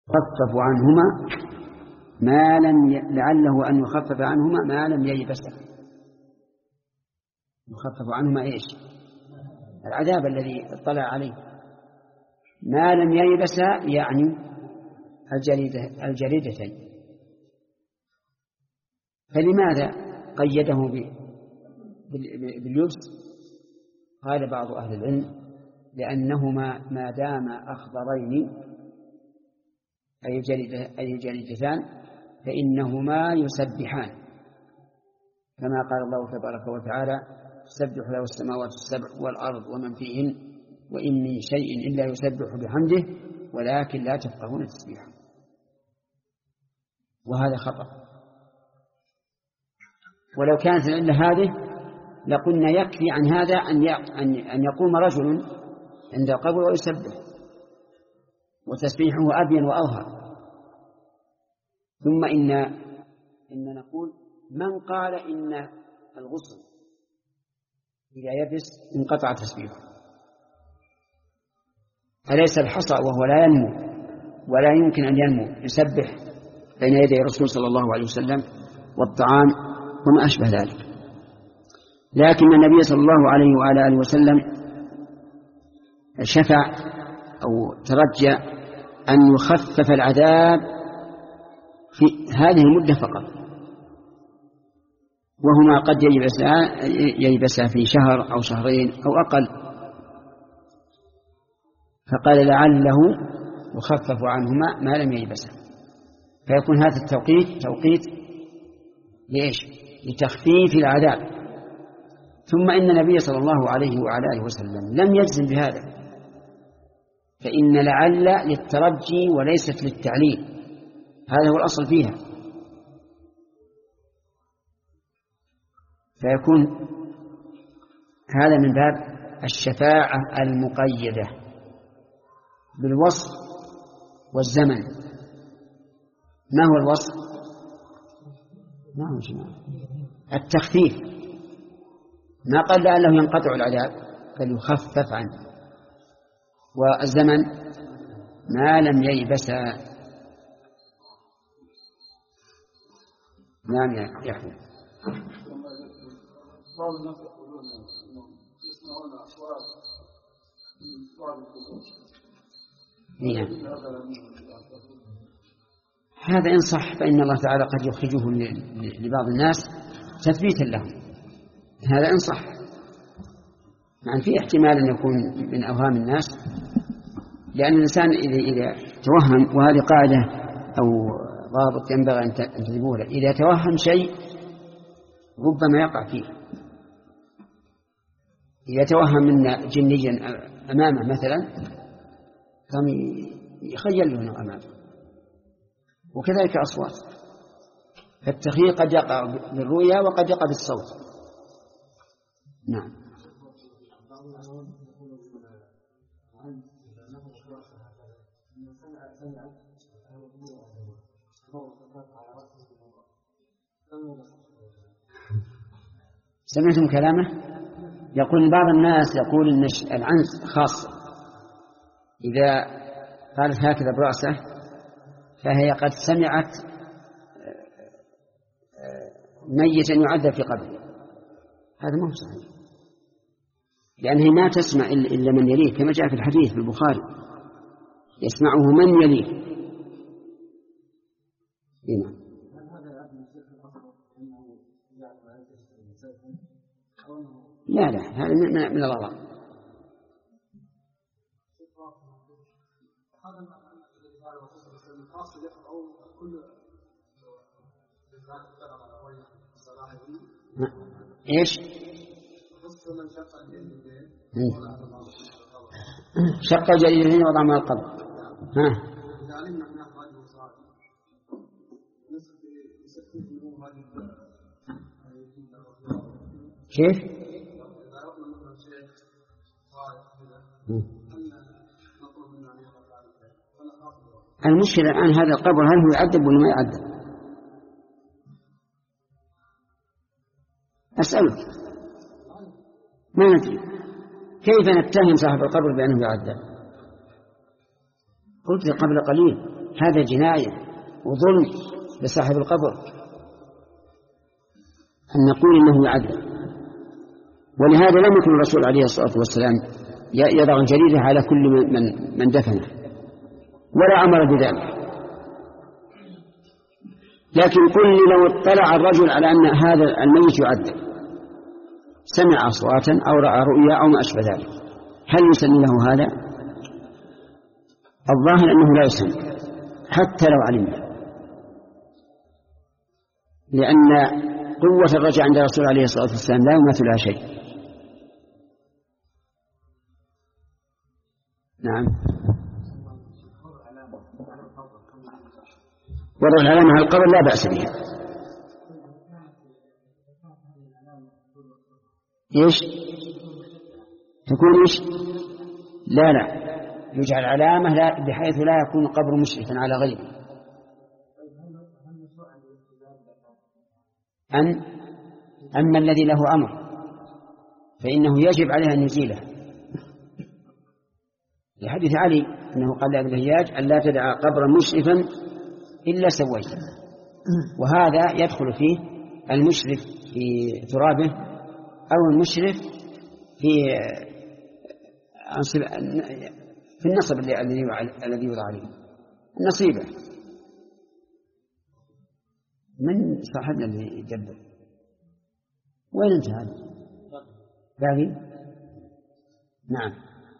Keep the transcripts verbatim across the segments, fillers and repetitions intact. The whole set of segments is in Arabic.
يخفف عنهما ما لم ي... لعله أن يخفف عنهما ما لم ييبسا. يخفف عنهما إيش؟ العذاب الذي اطلع عليه ما لم ييبسا، يعني الجريدة الجريدتين. فلماذا قيده باليبس؟ قال بعض أهل العلم لأنهما ما دام أخضرين أي أي جريدتان فإنهما يسبحان، كما قال الله تبارك وتعالى: تسبح له السماوات السبع والأرض ومن فيهن وإن من شيء إلا يسبح بحمده ولكن لا تفقهون تسبيحه. وهذا خطأ. ولو كانت العلة هذه لقلنا يكفي عن هذا أن يقوم رجل عند القبر ويسبح، وتسبيحه أبين وأظهر. ثم إن إن نقول: من قال إن الغسل إذا يبس انقطع تسبيحه؟ أليس الحصى وهو لا ينمو ولا يمكن أن ينمو يسبح بين يدي الرسول صلى الله عليه وسلم والطعام وما أشبه ذلك؟ لكن النبي صلى الله عليه وعلى آله وسلم شفع أو ترجى أن يخفف العذاب في هذه المدة فقط، وهما قد ييبسا ييبسا في شهر أو شهرين أو أقل. فقال لعله يخفف عنهما ما لم ييبسا، فيكون هذا التوقيت توقيت لإيش؟ لتخفيف العذاب. ثم إن النبي صلى الله عليه وعلى آله وسلم لم يجزم بهذا، فإن لعل للترجي وليست للتعليل، هذا هو الأصل فيها. فيكون هذا من باب الشفاعة المقيدة بالوصف والزمن. ما هو الوصف؟ ما هو شيء. التخفيف. ما قال لعله ينقطع العذاب، بل يخفف عنه. والزمن ما لم ييبس. نعم يا أخي. بعض الناس يقولون انهم يسمعون اصوات من اصوات القبور. هذا إن صح فإن الله تعالى قد يخرجه لبعض الناس تثبيتا لهم، هذا إن صح. يعني في احتمال أن يكون من أوهام الناس، لأن الإنسان إذا إذا توهم، وهذه قاعدة أو ضابط ينبغي أن تنتبهوا له، إذا توهم شيء ربما يقع فيه. إذا توهم منا جنيا أمامه مثلا قام يخيل له أمامه، وكذلك أصوات. فالتخيل قد يقع بالرؤيا وقد يقع بالصوت. نعم. سمعتم كلامه؟ يقول بعض الناس يقول إن العنز خاص، إذا قالت هكذا برأسه فهي قد سمعت ميتا يعذب في قبره. هذا ما هو صحيح، لأنها ما تسمع إلا من يليه، كما جاء في الحديث في البخاري: يسمعه من يليه. هنا لا لا، هذا من الغلط. ايش؟ شق الجريدتين وضع من القبر. ها كيف؟ المشكلة الآن هذا القبر هل هو يعذب ولا ما يعذب؟ أسألك، ما ندري. كيف نتهم صاحب القبر بأنه يعذب؟ قلت قبل قليل هذا جناية وظلم لصاحب القبر أن نقول إنه يعذب. ولهذا لم يكن الرسول عليه الصلاة والسلام يضع الجريدة على كل من, من دفنه ولا أمر بذلك. لكن قل لي لو اطلع الرجل على أن هذا الميت يعذب، سمع أصواتا أو رأى رؤيا أو ما أشبه ذلك، هل يسن له هذا؟ الظاهر أنه لا يسن حتى لو علمنا، لأن قوة الرجع عند الرسول عليه الصلاة والسلام لا يماثلها شيء. نعم. وضع العلامة على القبر لا بأس بها. إيش تكون إيش لا لا يجعل علامة لا بحيث لا يكون القبر مشرفا على غيره. أن أما الذي له أمر فإنه يجب عليه أن يزيله، لحديث علي أنه قال لأبي الهياج أن لا تدع قبرا مشرفا إلا سويته، وهذا يدخل فيه المشرف في ترابه أو المشرف في في النصب الذي يوضع عليه النصيبة. من صاحبنا اللي يجبر؟ وين انت هذا؟ باقي؟ نعم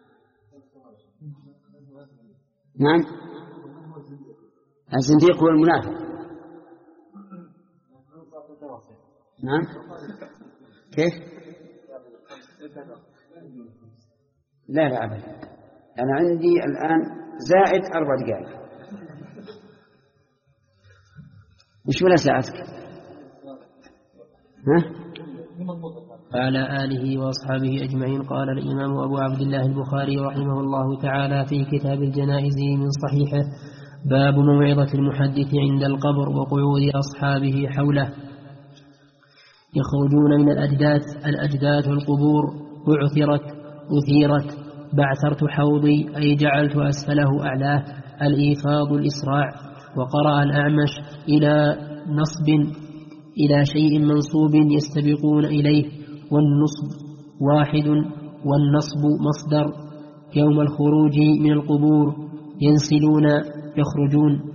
نعم. الزنديق هو المنافق. نعم. كيف؟ لا لا أبدا، أنا عندي الآن زائد أربع دقائق. وش ولا ساعتك؟ ها؟ وعلى آله وأصحابه أجمعين. قال الإمام أبو عبد الله البخاري رحمه الله تعالى في كتاب الجنائز من صحيحه: باب موعظة المحدث عند القبر وقعود أصحابه حوله. يخرجون من الأجداث الأجداث القبور بعثرت أثيرت بعثرت حوضي أي جعلت أسفله أعلاه الإيفاض الإسراع. وقرأ الأعمش إلى نصب إلى شيء منصوب يستبقون إليه، والنصب واحد والنصب مصدر. يوم الخروج من القبور ينسلون يخرجون.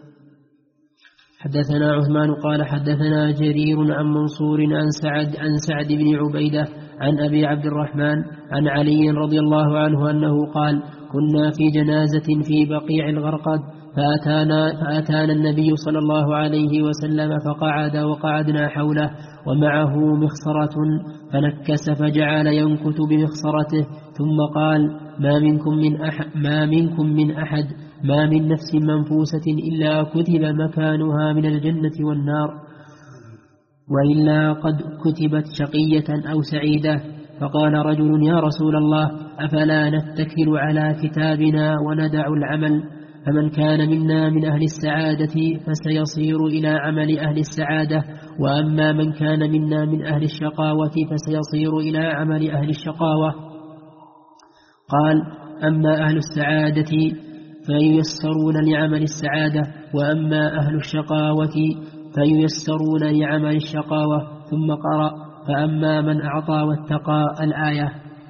حدثنا عثمان قال حدثنا جرير عن منصور عن سعد عن سعد بن عبيدة عن أبي عبد الرحمن عن علي رضي الله عنه أنه قال: كنا في جنازة في بقيع الغرقد فأتانا, فأتانا النبي صلى الله عليه وسلم فقعد وقعدنا حوله ومعه مخصرة فنكس فجعل ينكت بمخصرته ثم قال: ما منكم من أحد, ما منكم من أحد ما من نفس منفوسة إلا كتب مكانها من الجنة والنار، وإلا قد كتبت شقية أو سعيدة. فقال رجل: يا رسول الله، أفلا نتكل على كتابنا وندع العمل؟ فمن كان منا من أهل السعادة فسيصير إلى عمل أهل السعادة، وأما من كان منا من أهل الشقاوة فسيصير إلى عمل أهل الشقاوة. قال: أما أهل السعادة فييسرون لعمل السعادة، وأما أهل الشقاوة فييسرون لعمل الشقاوة. ثم قرأ: فأما من أعطى واتقى الآية.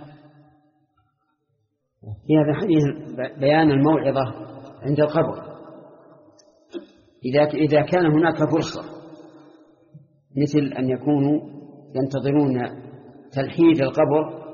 في هذا الحديث بيان الموعظة عند القبر إذا إذا كان هناك فرصة، مثل أن يكونوا ينتظرون تلحيد القبر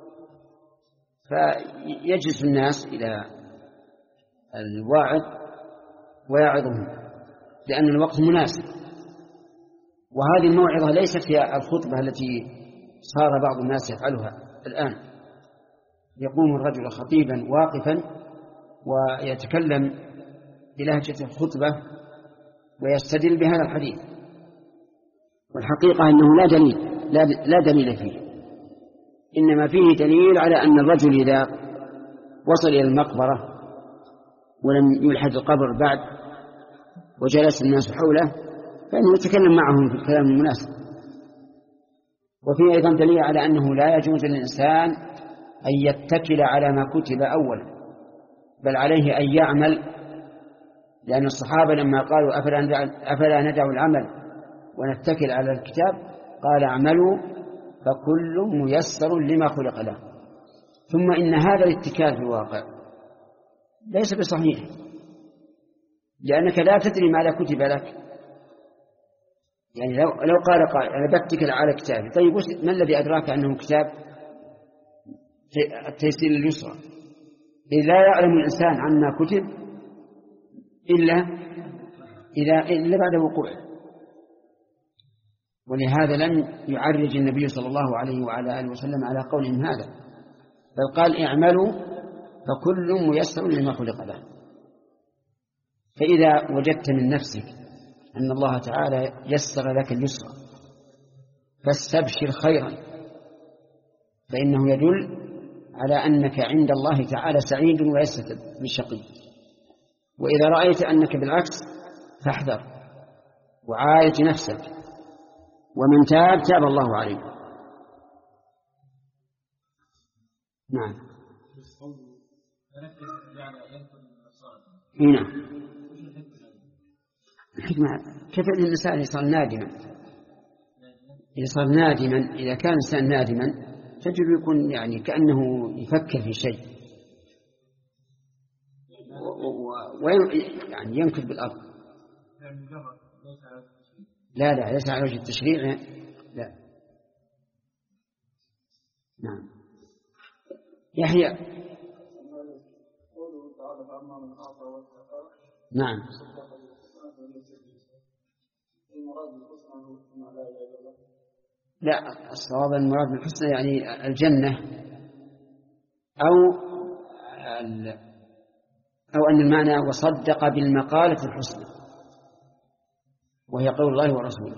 فيجلس الناس إلى الواعظ ويعظهم لأن الوقت مناسب. وهذه الموعظة ليست هي الخطبة التي صار بعض الناس يفعلها الآن، يقوم الرجل خطيبا واقفا ويتكلم بلهجة الخطبة ويستدل بهذا الحديث، والحقيقة أنه لا دليل لا دليل فيه، إنما فيه دليل على أن الرجل إذا وصل إلى المقبرة ولم يلحد القبر بعد وجلس الناس حوله فإنه يتكلم معهم في الكلام المناسب. وفيه أيضا دليل على أنه لا يجوز للإنسان أن يتكل على ما كتب أولا، بل عليه أن يعمل لأن الصحابة لما قالوا أفلا ندع العمل ونتكل على الكتاب قال اعملوا فكل ميسر لما خلق له. ثم إن هذا الاتكال في الواقع ليس بصحيح، لأنك لا تدري ماذا كتب لك. يعني لو, لو قال قائل أنا بتكل على كتابي، طيب ما الذي أدراك أنه كتاب التيسير اليسرى؟ إذ لا يعلم الإنسان عما كتب إلا إذا إلا بعد وقوعه. ولهذا لم يعرج النبي صلى الله عليه وعلى آله وسلم على قولهم هذا، بل قال اعملوا فكل ميسر لما خلق له. فإذا وجدت من نفسك أن الله تعالى يسر لك اليسر فاستبشر خيرا، فإنه يدل على أنك عند الله تعالى سعيد وليس بالشقي. وإذا رأيت أنك بالعكس فاحذر وعالج نفسك، ومن تاب تاب الله عليه. نعم هنا الحكمة كيف أن الإنسان يصير نادما، يصير نادما إذا كان الإنسان نادما تجد يكون يعني كأنه يفكر في شيء ويعني ينكب بالأرض. لا لا ليس على وجه التشريع، لا. نعم يحيى. نعم لا، الصواب المراد بالحسنى يعني الجنة، أو أو أن المعنى وصدق بالمقالة الحسنى وهي قول الله ورسوله.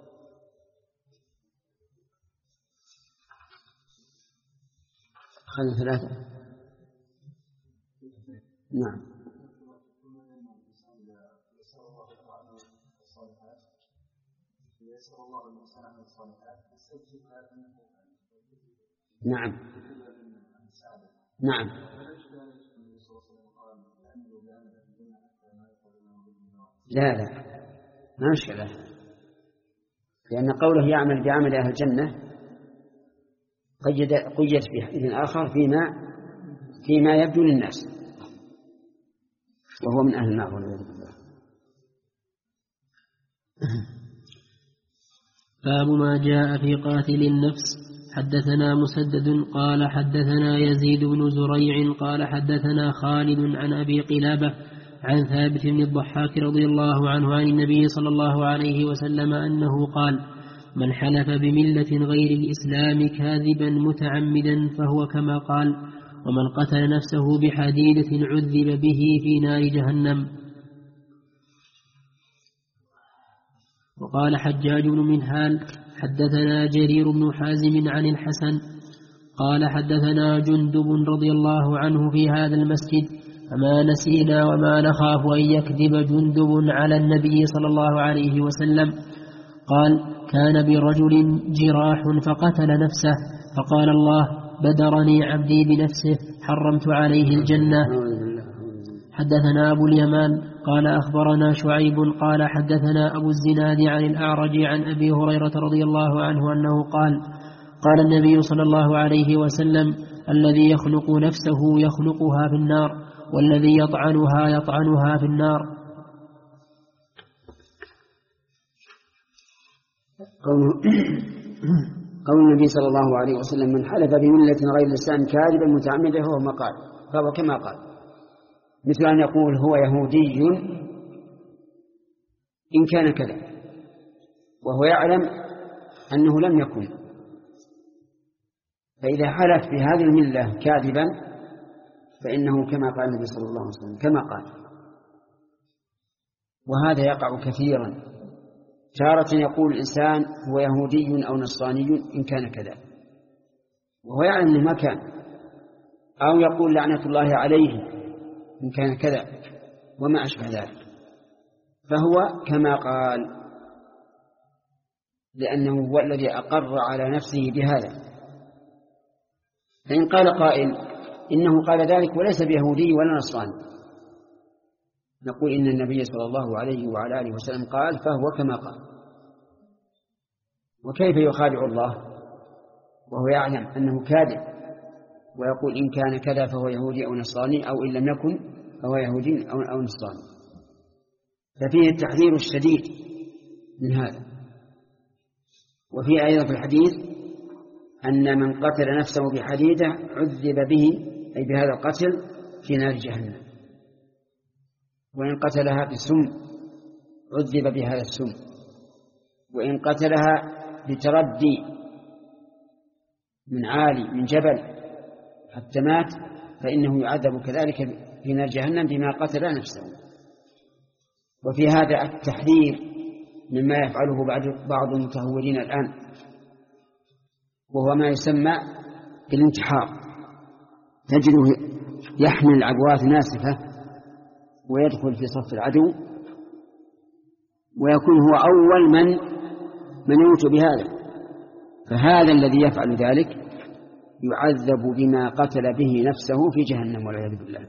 خلنا ثلاثة. نعم نعم نعم لا لا ما مشكلة، لأن قوله يعمل بعمل أهل الجنة قيد قيد في حديث آخر فيما فيما يبدو للناس وهو من أهل النار والعياذ بالله. باب ما جاء في قاتل النفس. حدثنا مسدد قال حدثنا يزيد بن زريع قال حدثنا خالد عن أبي قلابة عن ثابت بن الضحاك رضي الله عنه عن النبي صلى الله عليه وسلم أنه قال: من حلف بملة غير الإسلام كاذبا متعمدا فهو كما قال، ومن قتل نفسه بحديدة عذب به في نار جهنم. وقال حجاج بن منهال حدثنا جرير بن حازم عن الحسن قال حدثنا جندب رضي الله عنه في هذا المسجد: فما نسينا وما نخاف أن يكذب جندب على النبي صلى الله عليه وسلم. قال: كان برجل جراح فقتل نفسه، فقال الله: بدرني عبدي بنفسه حرمت عليه الجنة. حدثنا أبو اليمان قال أخبرنا شعيب قال حدثنا أبو الزناد عن الأعرج عن أبي هريرة رضي الله عنه أنه قال: قال النبي صلى الله عليه وسلم: الذي يخنق نفسه يخنقها في النار، والذي يطعنها يطعنها في النار. قول النبي صلى الله عليه وسلم: من حلف بملة غير الإسلام كاذبا متعمدا فهو ما قال فهو كما قال، مثل أن يقول هو يهودي إن كان كذا وهو يعلم أنه لم يكن، فإذا حلف بهذه الملة كاذبا فإنه كما قال النبي صلى الله عليه وسلم كما قال. وهذا يقع كثيرا، تارة يقول الإنسان هو يهودي أو نصراني إن كان كذا وهو يعلم أنه ما كان، أو يقول لعنة الله عليه إن كان كذا وما أشبه ذلك، فهو كما قال، لأنه هو الذي أقر على نفسه بهذا. فإن قال قائل إنه قال ذلك وليس بيهودي ولا نصراني، نقول إن النبي صلى الله عليه وعلى آله وسلم قال فهو كما قال. وكيف يخادع الله وهو يعلم أنه كاذب ويقول إن كان كذا فهو يهودي أو نصراني، أو إن لم يكن فهو يهودي أو نصراني. ففيه التحذير الشديد من هذا. وفي أيضا في الحديث أن من قتل نفسه بحديدة عذب به، أي بهذا القتل، في نار جهنم. وإن قتلها بسم عذب بهذا السم، وإن قتلها بتردي من عالي من جبل حتى مات فإنه يعذب كذلك في نار جهنم بما قتل نفسه. وفي هذا التحذير مما يفعله بعض المتهورين الآن، وهو ما يسمى بالانتحار. تجده يحمل العبوات ناسفة ويدخل في صف العدو ويكون هو أول من من يموت بهذا. فهذا الذي يفعل ذلك يعذب بما قتل به نفسه في جهنم والعياذ بالله.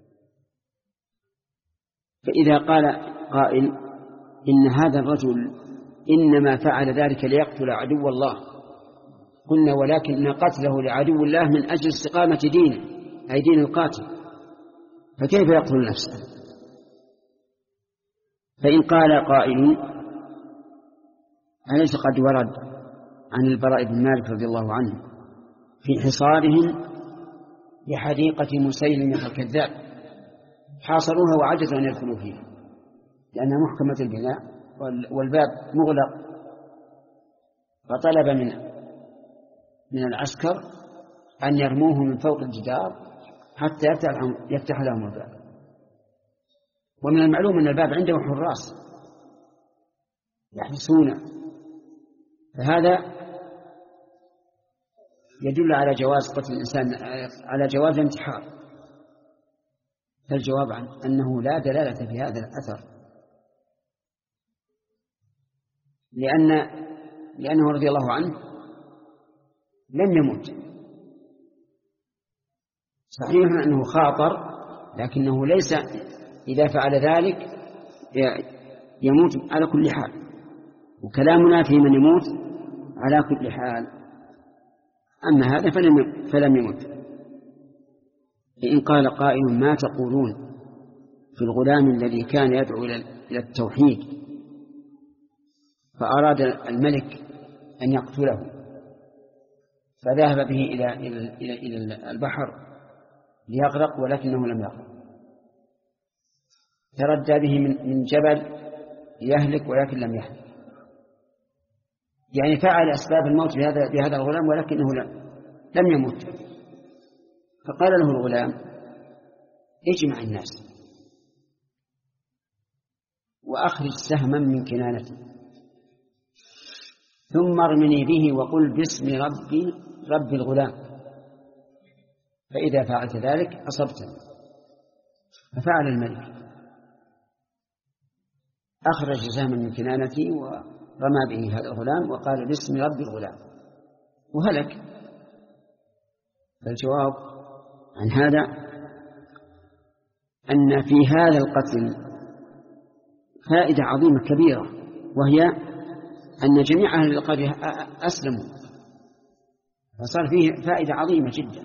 فإذا قال قائل إن هذا الرجل إنما فعل ذلك ليقتل عدو الله، قلنا ولكن قتله لعدو الله من أجل استقامة دينه، أي دين القاتل، فكيف يقتل نفسه؟ فإن قال قائل أليس قد ورد عن البراء بن مالك رضي الله عنه في حصارهم بحديقة مسيلمة الكذاب حاصروها وعجزوا أن يدخلوا فيها لأنها محكمة البناء والباب مغلق، فطلب من من العسكر أن يرموه من فوق الجدار حتى يفتح لهم الباب. ومن المعلوم أن الباب عنده حراس يحرسونه، فهذا يدل على جواز قتل الإنسان، على جواز الانتحار. فالجواب عن أنه لا دلالة في هذا الأثر، لأن لأنه رضي الله عنه لم يمت. صحيح أنه خاطر، لكنه ليس إذا فعل ذلك يموت على كل حال، وكلامنا في من يموت على كل حال. أما هذا فلم, فلم يمت. إن قال قائل ما تقولون في الغلام الذي كان يدعو إلى التوحيد فأراد الملك أن يقتله فذهب به إلى, إلى, إلى, إلى البحر ليغرق ولكنه لم يغرق، تردى به من جبل يهلك ولكن لم يهلك، يعني فعل أسباب الموت بهذا, بهذا الغلام ولكنه لم يمت. فقال له الغلام اجمع الناس وأخرج سهما من كنانته ثم ارمني به وقل باسم ربي رب الغلام، فإذا فعلت ذلك أصبتني. ففعل الملك، أخرج سهما من كنانته ورمى به هذا الغلام وقال باسم رب الغلام وهلك. فالجواب عن هذا أن في هذا القتل فائدة عظيمة كبيرة، وهي أن جميع أهل القرية أسلموا، فصار فيه فائدة عظيمة جدا.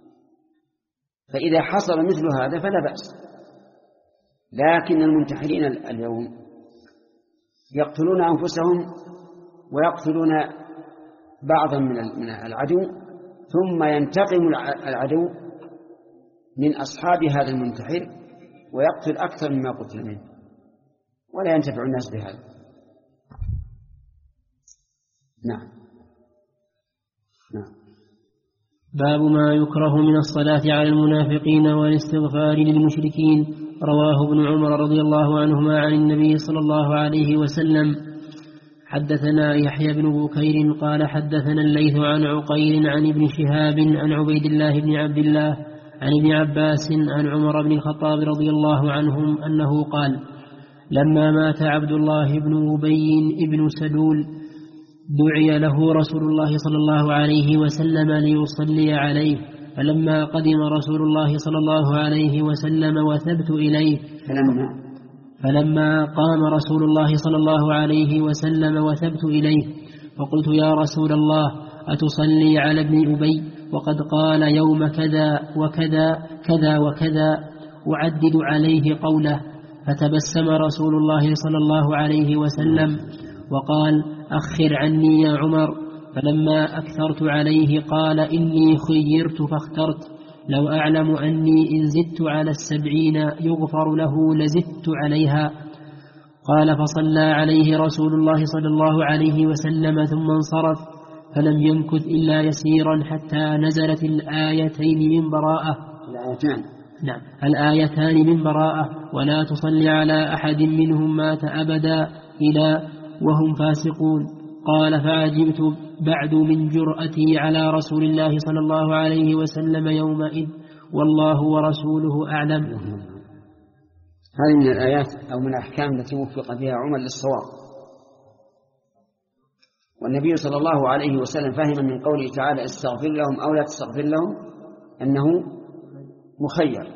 فإذا حصل مثل هذا فلا بأس. لكن المنتحرين اليوم يقتلون أنفسهم ويقتلون بعضا من العدو، ثم ينتقم العدو من أصحاب هذا المنتحر ويقتل أكثر مما قتل منه، ولا ينتفع الناس بهذا. نعم نعم. باب ما يكره من الصلاة على المنافقين والاستغفار للمشركين. رواه ابن عمر رضي الله عنهما عن النبي صلى الله عليه وسلم. حدثنا يحيى بن بكير قال حدثنا الليث عن عقيل عن ابن شهاب عن عبيد الله بن عبد الله عن ابن عباس عن عمر بن الخطاب رضي الله عنهم أنه قال لما مات عبد الله بن أبي بن سلول دعي له رسول الله صلى الله عليه وسلم ليصلي عليه، فلما قدم رسول الله صلى الله عليه وسلم وثبت إليه فلما, فلما قام رسول الله صلى الله عليه وسلم وثبت إليه فقلت يا رسول الله أتصلي على ابن أبي وقد قال يوم كذا وكذا كذا وكذا أعدد عليه قوله. فتبسم رسول الله صلى الله عليه وسلم وقال أخر عني يا عمر. فلما أكثرت عليه قال إني خيرت فاخترت، لو أعلم أني إن زدت على السبعين يغفر له لزدت عليها. قال فصلى عليه رسول الله صلى الله عليه وسلم ثم انصرف، فلم يمكث إلا يسيرا حتى نزلت الآيتين من براءة الآيتان نعم الآيتان من براءة ولا تصلي على أحد منهم مات أبدا إلى وهم فاسقون. قال فعجبت بعد من جرأتي على رسول الله صلى الله عليه وسلم يومئذ والله ورسوله أعلم. هذه من الآيات أو من الأحكام التي وفق بها عمر للصواب. والنبي صلى الله عليه وسلم فهم من قوله تعالى استغفر لهم أو لا تستغفر لهم أنه مخير،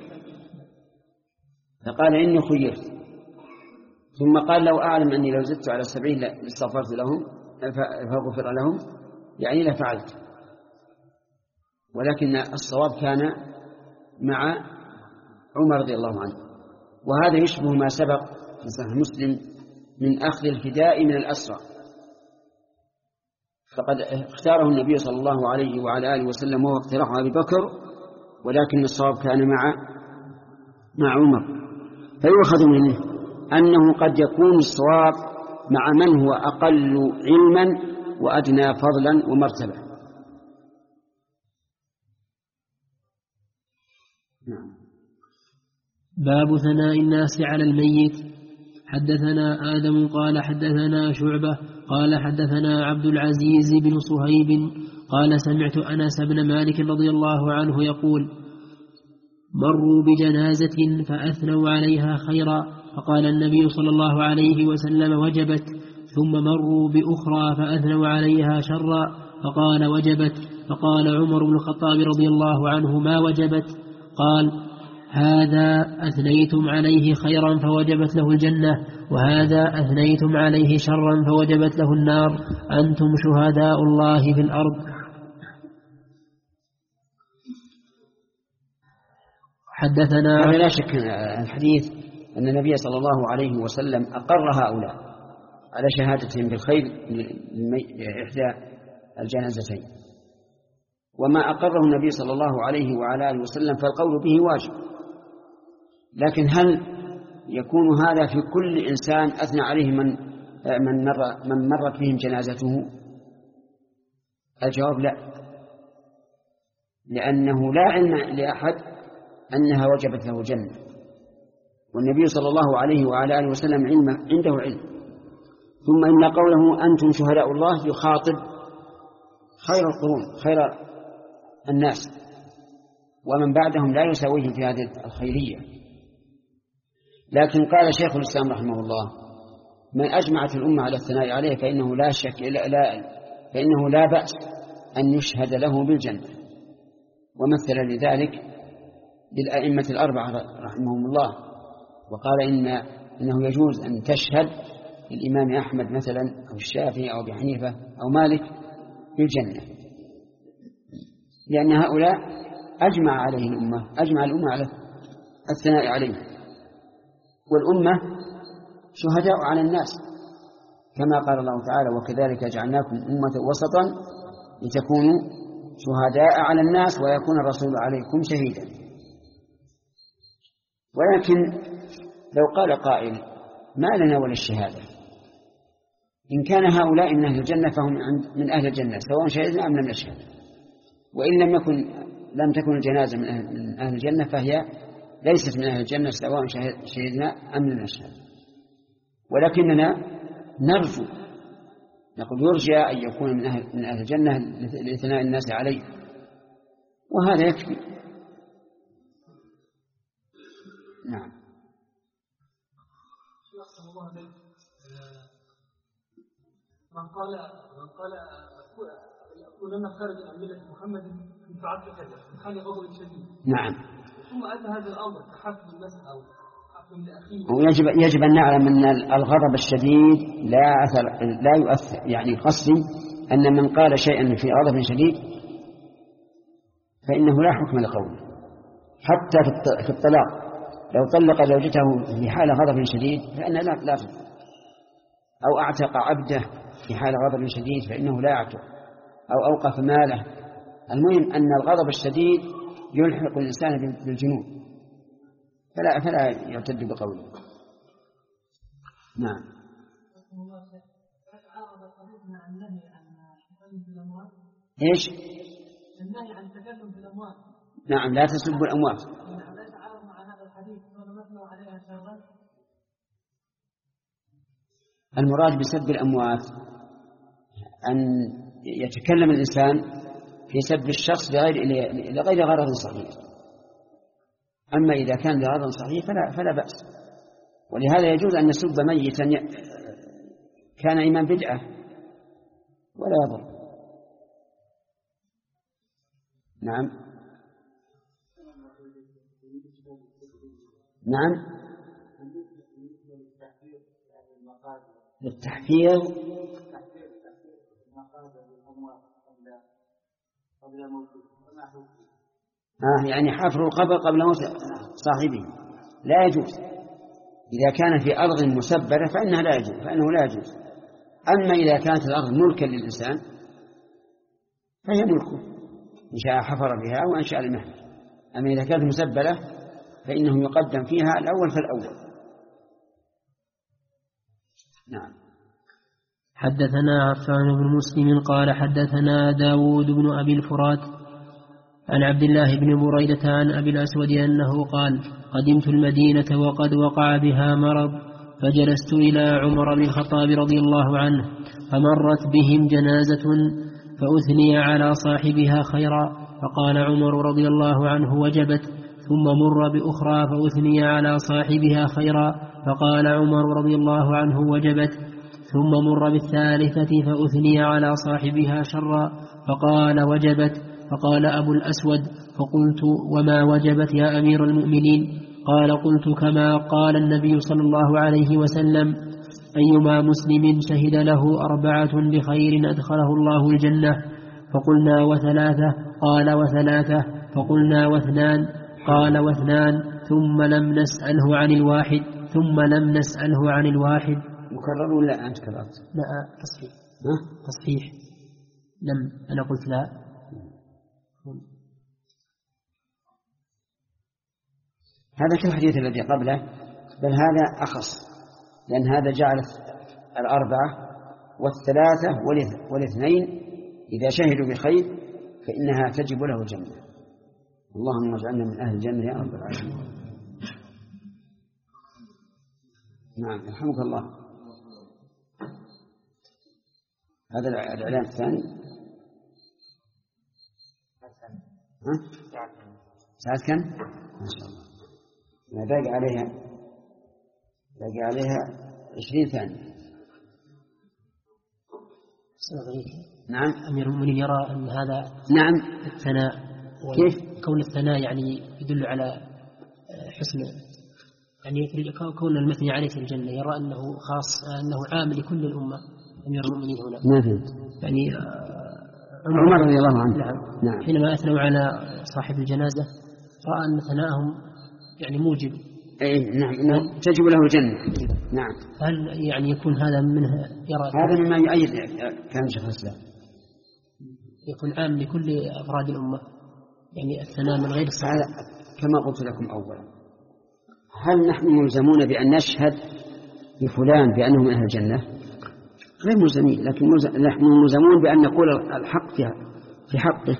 فقال إني خيرت، ثم قال لو أعلم أني لو زدت على السبعين لاستغفرت لهم فغفر لهم، يعني لفعلت. ولكن الصواب كان مع عمر رضي الله عنه. وهذا يشبه ما سبق في صحيح مسلم من أخذ الفداء من الأسرى، فقد اختاره النبي صلى الله عليه وعلى آله وسلم وهو اقتراح أبي بكر، ولكن الصواب كان مع مع عمر. فيؤخذ منه أنه قد يكون الصواب مع من هو أقل علما وأدنى فضلا ومرتبة. نعم. باب ثناء الناس على الميت. حدثنا آدم قال حدثنا شعبة قال حدثنا عبد العزيز بن صهيب قال سمعت أنس بن مالك رضي الله عنه يقول مروا بجنازة فأثنوا عليها خيرا فقال النبي صلى الله عليه وسلم وجبت، ثم مروا بأخرى فأثنوا عليها شرا فقال وجبت، فقال عمر بن الخطاب رضي الله عنه ما وجبت؟ قال هذا أثنيتم عليه خيرا فوجبت له الجنة، وهذا أثنيتم عليه شرا فوجبت له النار، أنتم شهداء الله في الأرض. حدثنا هذا لا شك الحديث أن النبي صلى الله عليه وسلم أقر هؤلاء على شهادتهم بالخير لإحدى الجنازتين، وما أقره النبي صلى الله عليه وعلى آله وسلم فالقول به واجب. لكن هل يكون هذا في كل إنسان أثنى عليه من من مر من مرت بهم جنازته؟ الجواب لا، لأنه لا علم لأحد أنها وجبت له الجنة، والنبي صلى الله عليه وعلى آله وسلم علم عنده علم. ثم إن قوله أنتم شهداء الله يخاطب خير القرون، خير الناس، ومن بعدهم لا يساويهم في هذه الخيرية. لكن قال شيخ الإسلام رحمه الله من أجمعت الأمة على الثناء عليه فإنه لا شك لا, لا فإنه لا بأس أن يشهد له بالجنة، ومثل لذلك بالأئمة الأربعة رحمهم الله، وقال إن إنه يجوز أن تشهد الإمام أحمد مثلا أو الشافعي أو أبي حنيفة أو مالك بالجنة، لأن هؤلاء أجمع عليه الأمة أجمع الأمة على الثناء عليه، والأمة شهداء على الناس كما قال الله تعالى وكذلك جعلناكم أمة وسطا لتكونوا شهداء على الناس ويكون الرسول عليكم شهيدا. ولكن لو قال قائل ما لنا ولا الشهادة، إن كان هؤلاء من أهل الجنة فهم من أهل الجنة سواء شهدنا أم لم نشهد، وإن لم يكن لم تكن الجنازة من أهل, من أهل الجنة فهي ليست من أهل الجنة سواء شهدنا أم لم نشهد. ولكننا نرجو نقول يرجى أن يكون من أهل, من أهل الجنة لثناء الناس عليه، وهذا يكفي. نعم. من قال من قال ولما خرج عن ملة محمد من فعل كذا من حال غضب شديد، نعم. ثم أتى هذا الأمر كحفظ المسح أو ويجب يجب أن نعلم أن الغضب الشديد لا أثر لا يؤثر، يعني قصدي أن من قال شيئا في غضب شديد فإنه لا حكم لقوله. حتى في الطلاق لو طلق زوجته في حال غضب شديد فإنها لا لا تطلق، أو أعتق عبده في حال غضب شديد فإنه لا يعتق، أو أوقف ماله. المهم أن الغضب الشديد يلحق الإنسان بالجنون، فلا فلا يعتد بقوله. نعم. ايش؟ النهي عن التكلم في الأموال. نعم، لا تسبوا الأموات. المراد بسب الأموات أن يتكلم الإنسان في سب الشخص لغير لغير غرض صحيح. أما إذا كان لغرض صحيح فلا فلا بأس. ولهذا يجوز أن نسب ميتا كان إمام بدعة ولا يضر. نعم نعم. للتحفيظ آه يعني حفر القبر قبل موت صاحبه لا يجوز. إذا كان في أرض مسبرة فإنها لا يجوز، فإنه لا يجوز. أما إذا كانت الأرض ملكا للإنسان فهي ملكه، إن شاء حفر بها وأنشأ المهد. أما إذا كانت مسبلة فإنه يقدم فيها الأول فالأول. نعم. حدثنا عفان بن مسلم قال حدثنا داود بن أبي الفرات عن عبد الله بن بريدة عن أبي الأسود أنه قال قدمت المدينة وقد وقع بها مرض، فجلست إلى عمر بن الخطاب رضي الله عنه، فمرت بهم جنازة فأثني على صاحبها خيرا، فقال عمر رضي الله عنه وجبت، ثم مر بأخرى فأثني على صاحبها خيرا، فقال عمر رضي الله عنه وجبت، ثم مر بالثالثة فأثني على صاحبها شرا، فقال وجبت. فقال أبو الأسود فقلت وما وجبت يا أمير المؤمنين؟ قال قلت كما قال النبي صلى الله عليه وسلم أيما مسلم شهد له أربعة بخير أدخله الله الجنة، فقلنا وثلاثة؟ قال وثلاثة. فقلنا واثنان؟ قال واثنان. ثم لم نسأله عن الواحد ثم لم نسأله عن الواحد. مكرر ولا أنت كررت؟ لا تصحيح. ها؟ تصحيح. لم أنا قلت لا. هذا كالحديث الذي قبله، بل هذا أخص، لأن هذا جعل الأربعة والثلاثة والاثنين إذا شهدوا بخير فإنها تجب له الجنة. اللهم اجعلنا من أهل الجنة يا رب العالمين. نعم، يرحمك الله. هذا الإعلان الثاني. ها؟ ساعة كم؟ ما شاء الله. ما باقي عليها باقي عليها عشرين ثانية. نعم. أمير المؤمنين يرى أن هذا نعم الثناء، كيف؟ كون الثناء يعني يدل على حسن، يعني كون المثني عليه في الجنة، يرى أنه خاص، أنه عام لكل الأمة. أمير المؤمنين هنا ما فهمت. يعني عمر رضي الله عنه نعم. نعم. حينما أثنوا على صاحب الجنازة رأى أن ثناءهم يعني موجب. أي نعم، إنه تجب له الجنة. نعم. هل يعني يكون هذا منه يرى هذا مما يؤيد كلام شيخ الإسلام، يكون عام لكل أفراد الأمة، يعني الثناء من غير الصحابة. كما قلت لكم أولا، هل نحن ملزمون بأن نشهد لفلان بأنه من أهل الجنة؟ غير ملزمين، لكن نحن ملزمون بأن نقول الحق في حقه،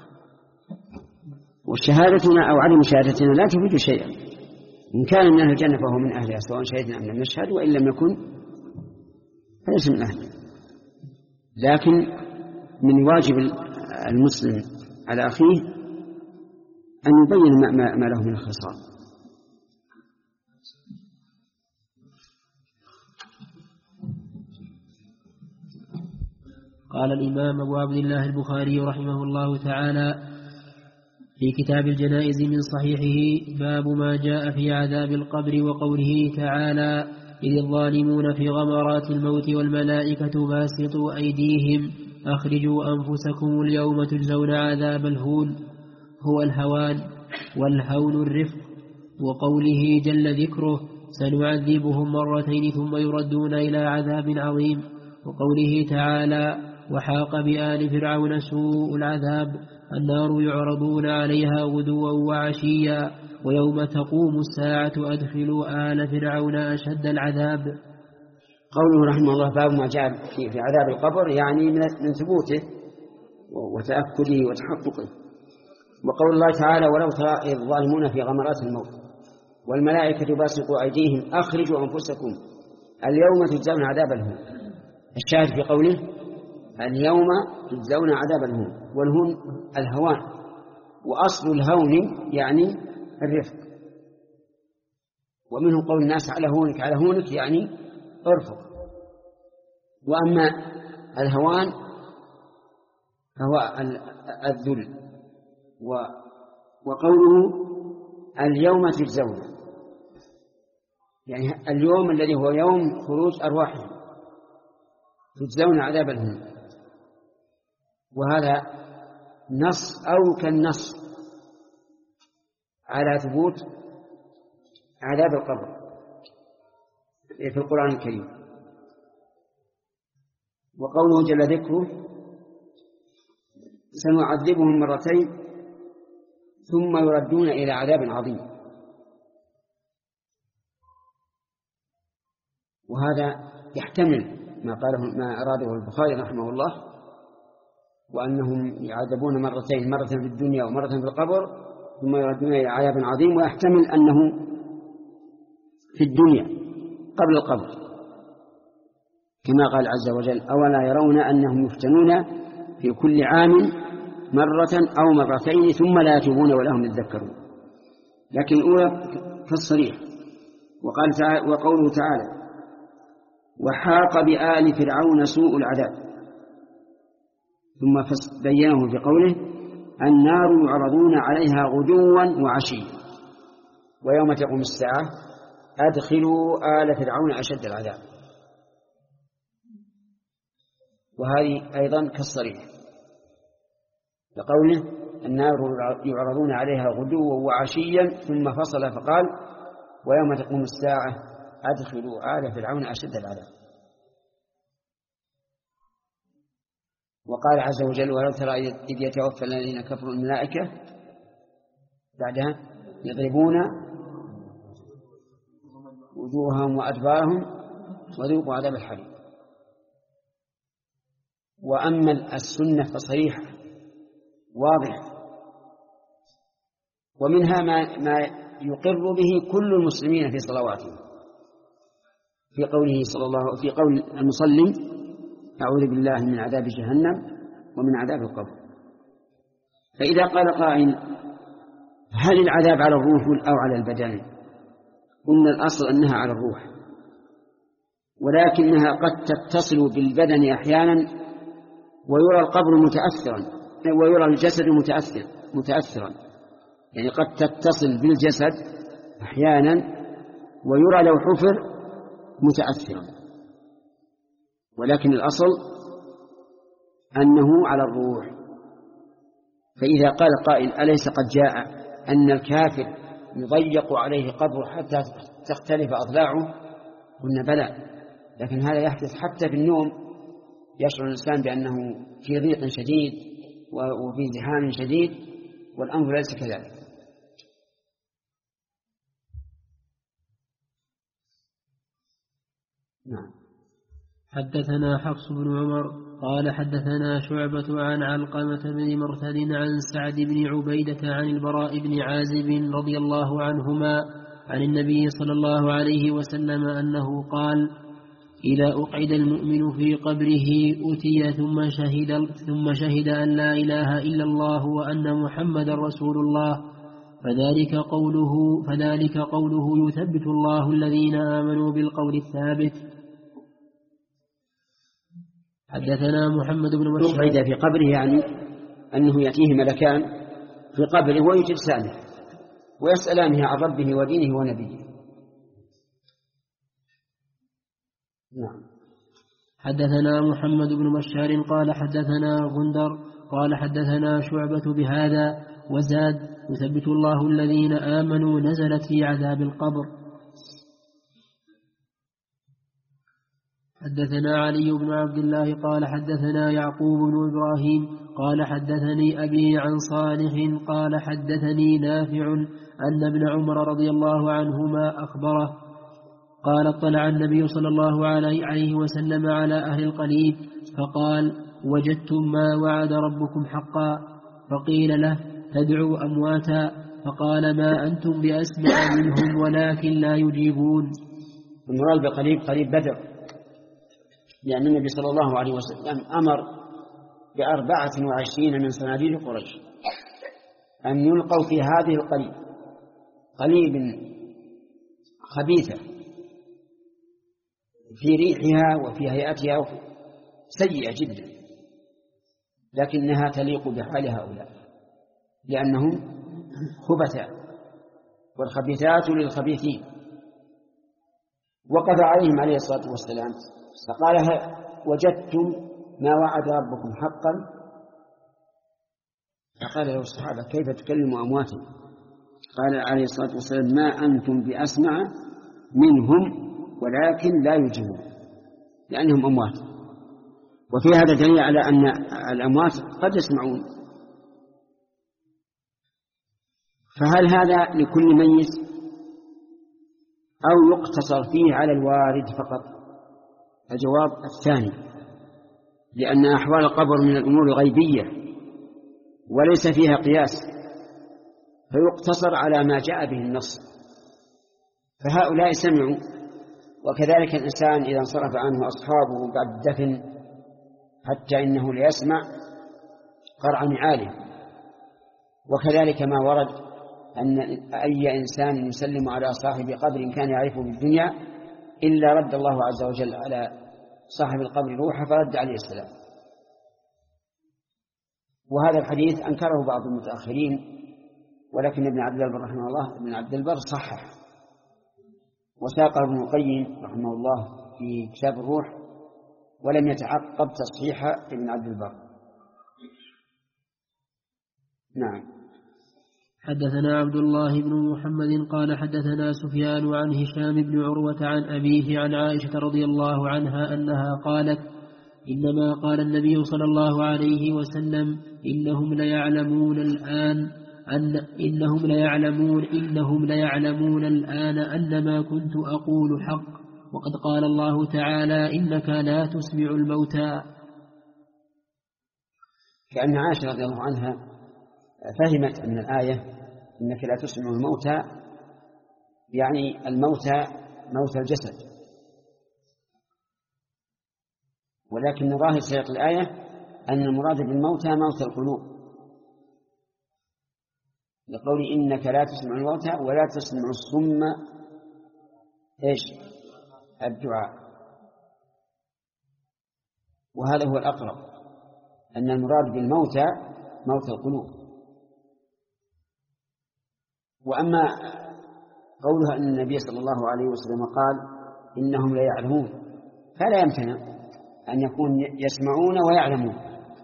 وشهادتنا أو عدم شهادتنا لا تفيد شيئا. إن كان من أهل الجنة فهو من أهلها سواء شهدنا أم لم نشهد، وإن لم يكن فليس من أهله. لكن من واجب المسلم على أخيه أن يبين ما, ما له من الخصال. قال الإمام أبو عبد الله البخاري رحمه الله تعالى في كتاب الجنائز من صحيحه باب ما جاء في عذاب القبر وقوله تعالى إذ الظالمون في غمرات الموت والملائكة باسطوا أيديهم أخرجوا أنفسكم اليوم تجزون عذاب الهون هو الهوان والهون الرفق. وقوله جل ذكره سنعذبهم مرتين ثم يردون إلى عذاب عظيم. وقوله تعالى وحاق بآل فرعون سوء العذاب النار يعرضون عليها غدوا وعشيا ويوم تقوم الساعة أدخلوا آل فرعون أشد العذاب. قوله رحمه الله باب ما جاء في, في عذاب القبر يعني من ثبوته وتأكده وتحققه. وقول الله تعالى ولو ترى إذ الظالمون في غمرات الموت والملائكة باسطوا أيديهم أخرجوا أنفسكم اليوم تجزون عذاب الهون. الشاهد في قوله اليوم تجزون عذاب الهون، والهون الهوان، وأصل الهون يعني الرفق، ومنه قول الناس على هونك على هونك يعني ارفق. وأما الهوان فهو الذل. وقوله اليوم تجزون يعني اليوم الذي هو يوم خروج أرواحهم تجزون عذاب الهون، وهذا نص أو كالنص على ثبوت عذاب القبر في القرآن الكريم. وقوله جل ذكره سنعذبهم مرتين ثم يردون إلى عذاب عظيم، وهذا يحتمل ما قاله ما أراده البخاري رحمه الله، وأنهم يعذبون مرتين، مرة في الدنيا ومرة في القبر ثم يردون إلى عذاب عظيم، ويحتمل أنه في الدنيا قبل القبر كما قال عز وجل أولا يرون أنهم يفتنون في كل عام مرة أو مرتين ثم لا يتوبون ولا هم يذكرون. لكن الأولى كالصريح. وقال تعالى وقوله تعالى وحاق بآل فرعون سوء العذاب، ثم بينه في قوله النار يعرضون عليها غدوا وعشيا ويوم تقوم الساعة أدخلوا آل فرعون أشد العذاب. وهذه أيضا كالصريح لقوله النار يعرضون عليها غدوا وعشيا ثم فصل فقال ويوم تقوم الساعة أدخلوا آل فرعون أشد العذاب. وقال عز وجل ولو ترى إذ يتوفى الذين كفروا الملائكة بعدها يضربون وجوههم وأدبارهم وذوقوا عذاب الحريق. وأما السنة فصريحة واضحة، ومنها ما, ما يقر به كل المسلمين في صلواتهم في قوله صلى الله في قول المصلي أعوذ بالله من عذاب جهنم ومن عذاب القبر. فإذا قال قائل هل العذاب على الروح أو على البدن؟ قلنا الأصل أنها على الروح، ولكنها قد تتصل بالبدن أحيانا ويرى القبر متأثرا ويرى الجسد متأثر متأثرا يعني قد تتصل بالجسد أحيانا ويرى لو حفر متأثرا، ولكن الأصل أنه على الروح. فإذا قال قائل أليس قد جاء أن الكافر يضيق عليه قبره حتى تختلف أضلاعه؟ قلنا بلى، لكن هذا يحدث حتى في النوم، يشعر الإنسان بأنه في ضيق شديد وفي زحام شديد، والأمر ليس كذلك. نعم. حدثنا حفص بن عمر قال حدثنا شعبة عن علقمة بن مرثد عن سعد بن عبيدة عن البراء بن عازب رضي الله عنهما عن النبي صلى الله عليه وسلم أنه قال إذا أقعد المؤمن في قبره أتي ثم شهد, ثم شهد أن لا إله إلا الله وأن محمد رسول الله فذلك قوله, فذلك قوله يثبت الله الذين آمنوا بالقول الثابت. حدثنا محمد بن بشار أقعد في قبره يعني أنه يأتيه ملكان في قبره ويجلسانه ويسألانه عن ربه ودينه ونبيه. نعم. حدثنا محمد بن بشار قال حدثنا غندر قال حدثنا شعبة بهذا وزاد يثبت الله الذين آمنوا نزلت في عذاب القبر. حدثنا علي بن عبد الله قال حدثنا يعقوب بن إبراهيم قال حدثني أبي عن صالح قال حدثني نافع أن ابن عمر رضي الله عنهما أخبره قال اطلع النبي صلى الله عليه وسلم على أهل القليب فقال وجدتم ما وعد ربكم حقا؟ فقيل له تدعو أمواتا، فقال ما أنتم بأسمع منهم ولكن لا يجيبون. المراد بقليب قليب بدر، لأن النبي صلى الله عليه وسلم أمر بأربعة وعشرين من صناديد قريش أن يلقوا في هذه القليب، قليب خبيثة في ريحها وفي هيئتها سيئة جدا، لكنها تليق بحال هؤلاء لأنهم خبثاء، والخبيثات للخبيثين. وقف عليهم عليه الصلاة والسلام فقال وجدتم ما وعد ربكم حقا؟ فقال له الصحابة كيف تكلم أمواتا؟ قال عليه الصلاة والسلام ما أنتم بأسمع منهم ولكن لا يجيبون، لأنهم أموات. وفي هذا دليل على أن الأموات قد يسمعون. فهل هذا لكل ميت أو يقتصر فيه على الوارد فقط؟ الجواب الثاني، لأن أحوال القبر من الأمور الغيبية وليس فيها قياس، فيقتصر على ما جاء به النص. فهؤلاء سمعوا، وكذلك الإنسان إذا انصرف عنه أصحابه بعد الدفن حتى إنه ليسمع قرع نعاله. وكذلك ما ورد أن أي إنسان يسلم على صاحب قبر كان يعرفه بالدنيا إلا رد الله عز وجل على صاحب القبر روحه فرد عليه السلام. وهذا الحديث أنكره بعض المتأخرين، ولكن ابن عبد البر رحمه الله ابن عبد البر صحح، وساق ابن القيم رحمه الله في كتاب الروح، ولم يتعقب تصحيح ابن عبد البر. نعم. حدثنا عبد الله بن محمد قال حدثنا سفيان عن هشام بن عروة عن أبيه عن عائشة رضي الله عنها أنها قالت إنما قال النبي صلى الله عليه وسلم إنهم ليعلمون الآن أن إنهم ليعلمون إنهم ليعلمون الآن أن ما كنت أقول حق، وقد قال الله تعالى إنك لا تسمع الموتى. كأن عائشة رضي الله عنها فهمت أن الآية إنك لا تسمع الموتى يعني الموتى موت الجسد، ولكن ظاهر سياق الآية أن المراد بالموتى موت القلوب، لقول إنك لا تسمع الموتى ولا تسمع الصم إيش الدعاء. وهذا هو الأقرب، أن المراد بالموتى موت القلوب. وأما قولها أن النبي صلى الله عليه وسلم قال إنهم لا يعلمون، فلا يمتنع أن يكون يسمعون ويعلمون.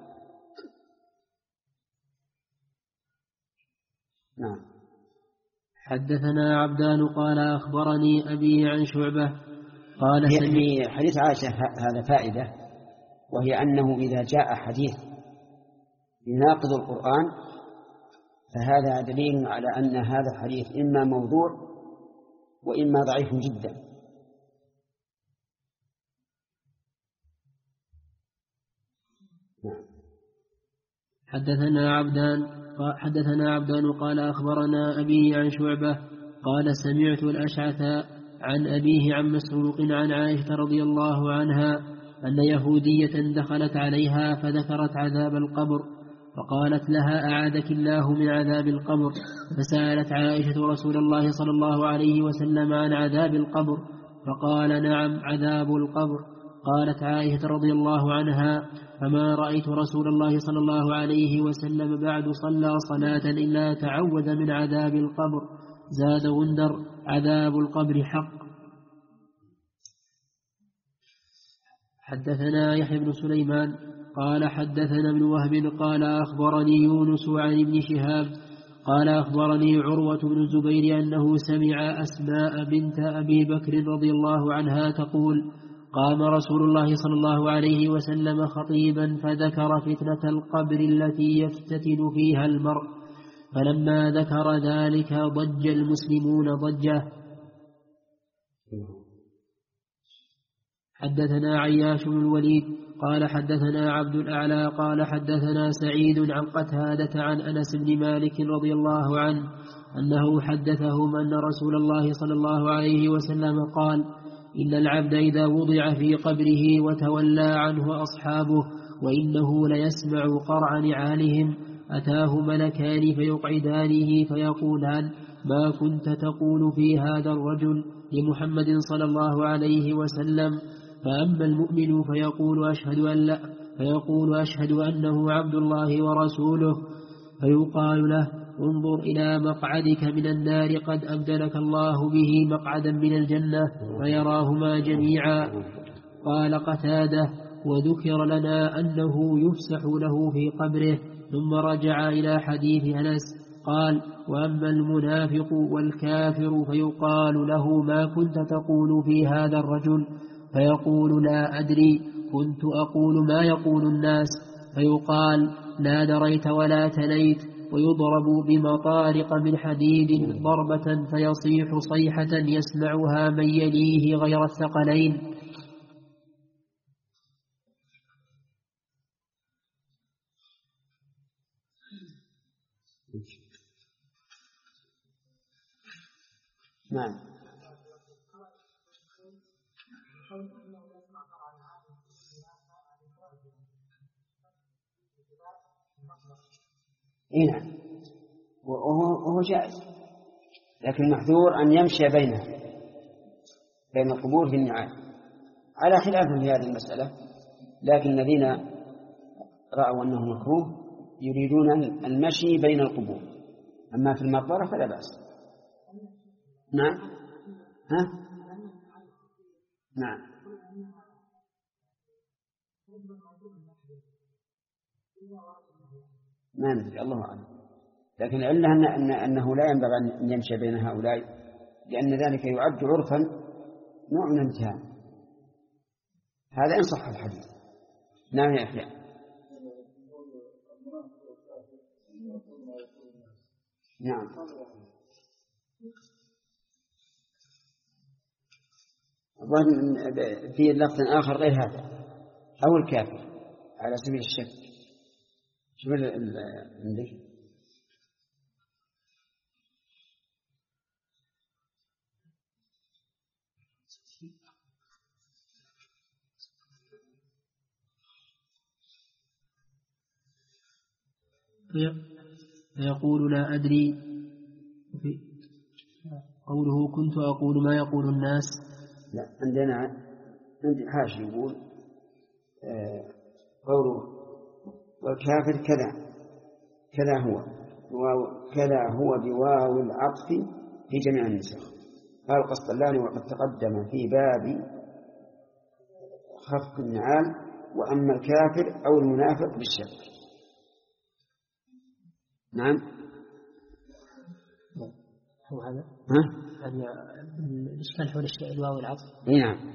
نعم. حدثنا عبدان قال أخبرني أبي عن شعبة قال في حديث عائشة هذا فائدة، وهي أنه إذا جاء حديث يناقض القرآن فهذا دليل على أن هذا الحديث إما موضوع وإما ضعيف جدا. حدثنا عبدان حدثنا عبدان قال أخبرنا أبي عن شعبة قال سمعت الأشعث عن أبيه عن مسروق عن عائشة رضي الله عنها أن يهودية دخلت عليها فذكرت عذاب القبر، فقالت لها أعاذك الله من عذاب القبر، فسألت عائشة رسول الله صلى الله عليه وسلم عن عذاب القبر، فقال نعم عذاب القبر. قالت عائشة رضي الله عنها: فما رأيت رسول الله صلى الله عليه وسلم بعد صلى صلاة إلا تعوذ من عذاب القبر. زاد غندر: عذاب القبر حق. حدثنا يحيى بن سليمان قال حدثنا ابن وهب قال أخبرني يونس عن ابن شهاب قال أخبرني عروة بن الزبير أنه سمع أسماء بنت أبي بكر رضي الله عنها تقول: قام رسول الله صلى الله عليه وسلم خطيبا فذكر فتنة القبر التي يفتتن فيها المرء، فلما ذكر ذلك ضج المسلمون ضجة. حدثنا عياش بن الوليد قال حدثنا عبد الأعلى قال حدثنا سعيد عن قتادة عن أنس بن مالك رضي الله عنه أنه حدثهم أن رسول الله صلى الله عليه وسلم قال: إن العبد إذا وضع في قبره وتولى عنه أصحابه وإنه ليسمع قرع نعالهم أتاه ملكان فيقعدانه فيقولان: ما كنت تقول في هذا الرجل لمحمد صلى الله عليه وسلم؟ فأما المؤمن فيقول أشهد أن لا فيقول أشهد أنه عبد الله ورسوله، فيقال له: انظر إلى مقعدك من النار قد أبدلك الله به مقعدا من الجنة، فيراهما جميعا. قال قتادة: وذكر لنا أنه يفسح له في قبره. ثم رجع إلى حديث أنس قال: وأما المنافق والكافر فيقال له: ما كنت تقول في هذا الرجل؟ فيقول: لا أدري، كنت أقول ما يقول الناس. فيقال: لا دريت ولا تليت. ويضرب بمطارق من حديد ضربة فيصيح صيحة يسمعها من يليه غير الثقلين. نعم. إيه نعم، وهو, وهو جائز، لكن المحذور أن يمشي بينها بين القبور في النعال، على خلاف في هذه المسألة. لكن الذين رأوا أنه مكروه يريدون المشي بين القبور، أما في المقبرة فلا بأس. نعم. ها؟ نعم. ما ندري، الله أعلم، لكن العلة أن أن أنه لا ينبغي أن يمشي بين هؤلاء، لأن ذلك يعد عرفا نوع من الامتهان. هذا إن صح الحديث. نعم يا أخي. نعم. في لفظ آخر غير هذا، أو الكافر على سبيل الشك. شو عندك؟ فيقول: لا أدري. قوله: كنت أقول ما يقول الناس. لا، عندنا عندي حاشي يقول آه قوله: والكافر كذا كذا هو كذا هو بواو العطف في جميع النسخ. قال القسطلاني: وقد تقدم في باب خفق النعال. وأما الكافر أو المنافق بالشك. نعم. هو هذا ها؟ الإشكال حول الشيء الواو العطف. نعم.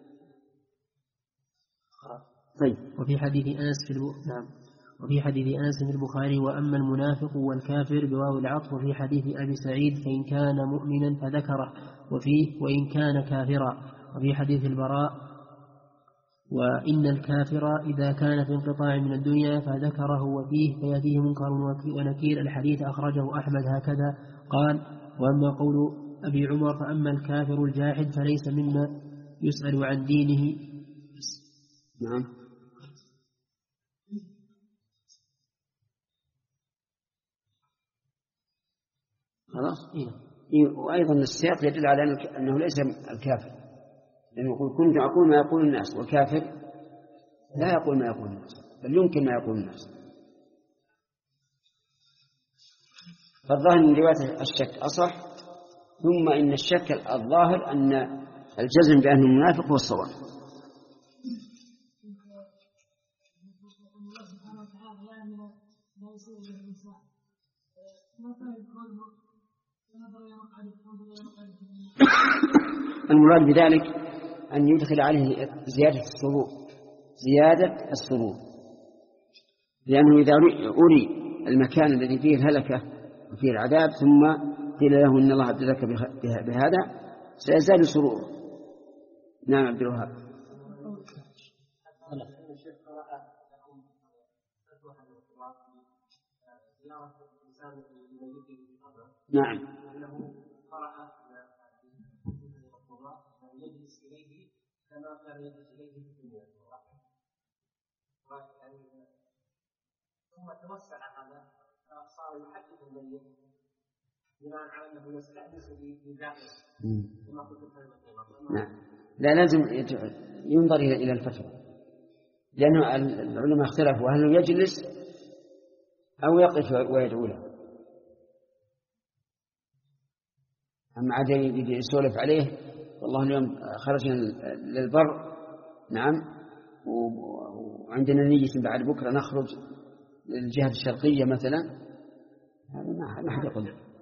طيب. وفي حديث أنس في الب... نعم. وفي حديث أنس في البخاري: وأما المنافق والكافر بواو العطف. وفي حديث أبي سعيد: فإن كان مؤمنا فذكره، وفيه: وإن كان كافرا. وفي حديث البراء: وإن الكافر إذا كان في انقطاع من الدنيا فذكره، وفيه: فيأتيه منكر ونكير. الحديث أخرجه أحمد هكذا. قال: وأما قول أبي عمر: فأما الكافر الجاحد فليس مما يسأل عن دينه. نعم. خلاص. إيه. وأيضا السياق يدل على أنه ليس الكافر، لأنه يقول كنت أقول ما يقول الناس، والكافر لا يقول ما يقول الناس، بل يمكن ما يقول الناس. فالظاهر من رواية الشك أصح، ثم إن الشك الظاهر أن الجزم بأنه منافق هو الصواب. المراد بذلك أن يدخل عليه زيادة السرور، زيادة السرور، لأنه إذا أري المكان الذي فيه الهلكة وفيه العذاب ثم قيل له إن الله أبدلك بهذا سيزداد سروره. نعم عبد الوهاب. نعم. يجلس إليه كما كان يجلس إليه في الدنيا، ثم توسع هذا صار يحدث الميت بناء على أنه يستأنس بداخله كما قلت في. نعم، لا لازم ينظر إلى الفتوى، لأن العلماء اختلفوا هل يجلس أو يقف ويدعو له. أما عاد يسولف عليه والله اليوم خرجنا للبر، نعم، وعندنا نية بعد بكرة نخرج للجهة الشرقية مثلا، هذا ما حد يقول.